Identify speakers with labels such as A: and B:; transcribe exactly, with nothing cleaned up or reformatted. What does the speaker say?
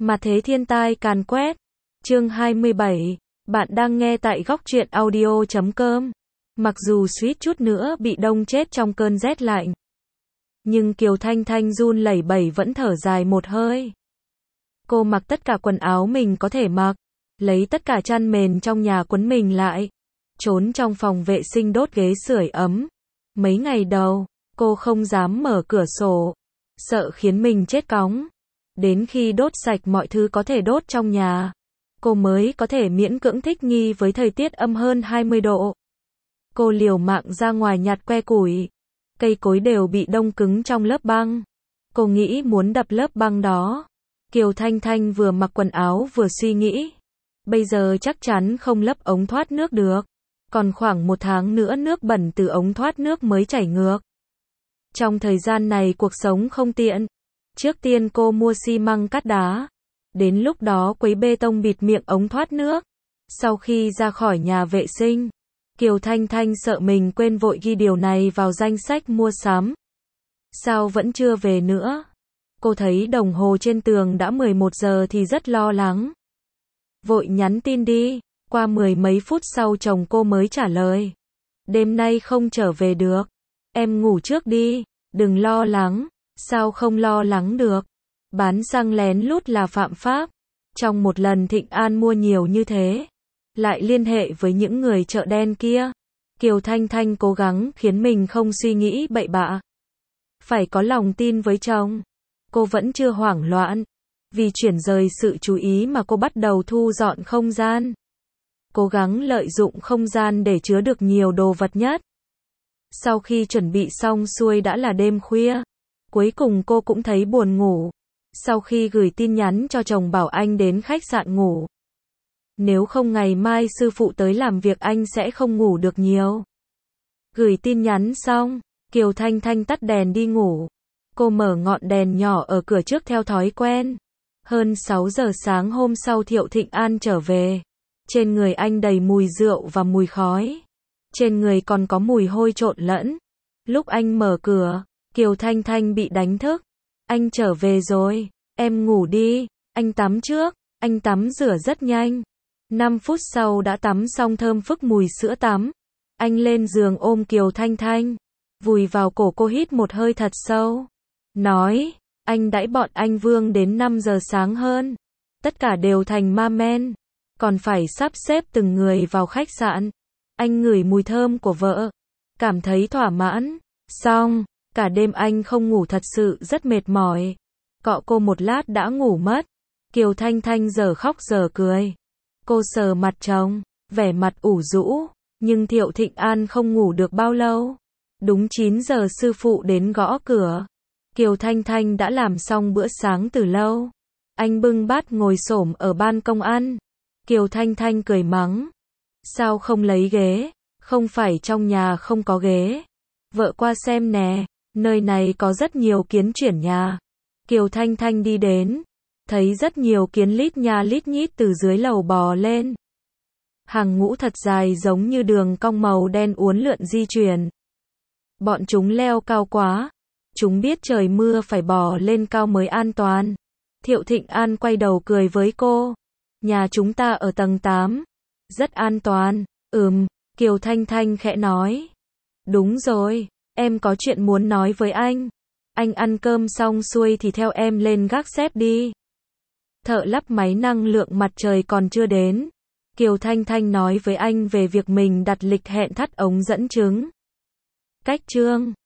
A: Mà thế thiên tai càn quét. Chương hai mươi bảy. Bạn đang nghe tại góc truyện audio chấm com. Mặc dù suýt chút nữa bị đông chết trong cơn rét lạnh, nhưng Kiều Thanh Thanh run lẩy bẩy vẫn thở dài một hơi. Cô mặc tất cả quần áo mình có thể mặc, lấy tất cả chăn mền trong nhà quấn mình lại, trốn trong phòng vệ sinh đốt ghế sưởi ấm. Mấy ngày đầu, cô không dám mở cửa sổ, sợ khiến mình chết cóng. Đến khi đốt sạch mọi thứ có thể đốt trong nhà, cô mới có thể miễn cưỡng thích nghi với thời tiết âm hơn hai mươi độ. Cô liều mạng ra ngoài nhặt que củi. Cây cối đều bị đông cứng trong lớp băng. Cô nghĩ muốn đập lớp băng đó. Kiều Thanh Thanh vừa mặc quần áo vừa suy nghĩ. Bây giờ chắc chắn không lấp ống thoát nước được. Còn khoảng một tháng nữa nước bẩn từ ống thoát nước mới chảy ngược. Trong thời gian này cuộc sống không tiện. Trước tiên cô mua xi măng cát đá. Đến lúc đó quấy bê tông bịt miệng ống thoát nước. Sau khi ra khỏi nhà vệ sinh, Kiều Thanh Thanh sợ mình quên vội ghi điều này vào danh sách mua sắm. Sao vẫn chưa về nữa? Cô thấy đồng hồ trên tường đã mười một giờ thì rất lo lắng. Vội nhắn tin đi. Qua mười mấy phút sau chồng cô mới trả lời. Đêm nay không trở về được. Em ngủ trước đi. Đừng lo lắng. Sao không lo lắng được? Bán xăng lén lút là phạm pháp. Trong một lần Thịnh An mua nhiều như thế, lại liên hệ với những người chợ đen kia. Kiều Thanh Thanh cố gắng khiến mình không suy nghĩ bậy bạ. Phải có lòng tin với chồng. Cô vẫn chưa hoảng loạn. Vì chuyển rời sự chú ý mà cô bắt đầu thu dọn không gian. Cố gắng lợi dụng không gian để chứa được nhiều đồ vật nhất. Sau khi chuẩn bị xong xuôi đã là đêm khuya. Cuối cùng cô cũng thấy buồn ngủ. Sau khi gửi tin nhắn cho chồng bảo anh đến khách sạn ngủ. Nếu không ngày mai sư phụ tới làm việc anh sẽ không ngủ được nhiều. Gửi tin nhắn xong, Kiều Thanh Thanh tắt đèn đi ngủ. Cô mở ngọn đèn nhỏ ở cửa trước theo thói quen. Hơn sáu giờ sáng hôm sau Thiệu Thịnh An trở về. Trên người anh đầy mùi rượu và mùi khói. Trên người còn có mùi hôi trộn lẫn. Lúc anh mở cửa, Kiều Thanh Thanh bị đánh thức. Anh trở về rồi, em ngủ đi. Anh tắm trước. Anh tắm rửa rất nhanh. năm phút sau đã tắm xong thơm phức mùi sữa tắm. Anh lên giường ôm Kiều Thanh Thanh, vùi vào cổ cô hít một hơi thật sâu. Nói, anh đãi bọn anh Vương đến năm giờ sáng hơn. Tất cả đều thành ma men. Còn phải sắp xếp từng người vào khách sạn. Anh ngửi mùi thơm của vợ. Cảm thấy thỏa mãn. Xong, cả đêm anh không ngủ thật sự rất mệt mỏi. Cọ cô một lát đã ngủ mất. Kiều Thanh Thanh giờ khóc giờ cười. Cô sờ mặt chồng, vẻ mặt ủ rũ, nhưng Thiệu Thịnh An không ngủ được bao lâu. Đúng chín giờ sư phụ đến gõ cửa. Kiều Thanh Thanh đã làm xong bữa sáng từ lâu. Anh bưng bát ngồi xổm ở ban công ăn. Kiều Thanh Thanh cười mắng. Sao không lấy ghế? Không phải trong nhà không có ghế. Vợ qua xem nè, nơi này có rất nhiều kiến chuyển nhà. Kiều Thanh Thanh đi đến. Thấy rất nhiều kiến lít nha lít nhít từ dưới lầu bò lên. Hàng ngũ thật dài giống như đường cong màu đen uốn lượn di chuyển. Bọn chúng leo cao quá. Chúng biết trời mưa phải bò lên cao mới an toàn. Thiệu Thịnh An quay đầu cười với cô. Nhà chúng ta ở tầng tám. Rất an toàn. Ừm, Kiều Thanh Thanh khẽ nói. Đúng rồi, em có chuyện muốn nói với anh. Anh ăn cơm xong xuôi thì theo em lên gác xếp đi. Thợ lắp máy năng lượng mặt trời còn chưa đến. Kiều Thanh Thanh nói với anh về việc mình đặt lịch hẹn thắt ống dẫn chứng. Cách chương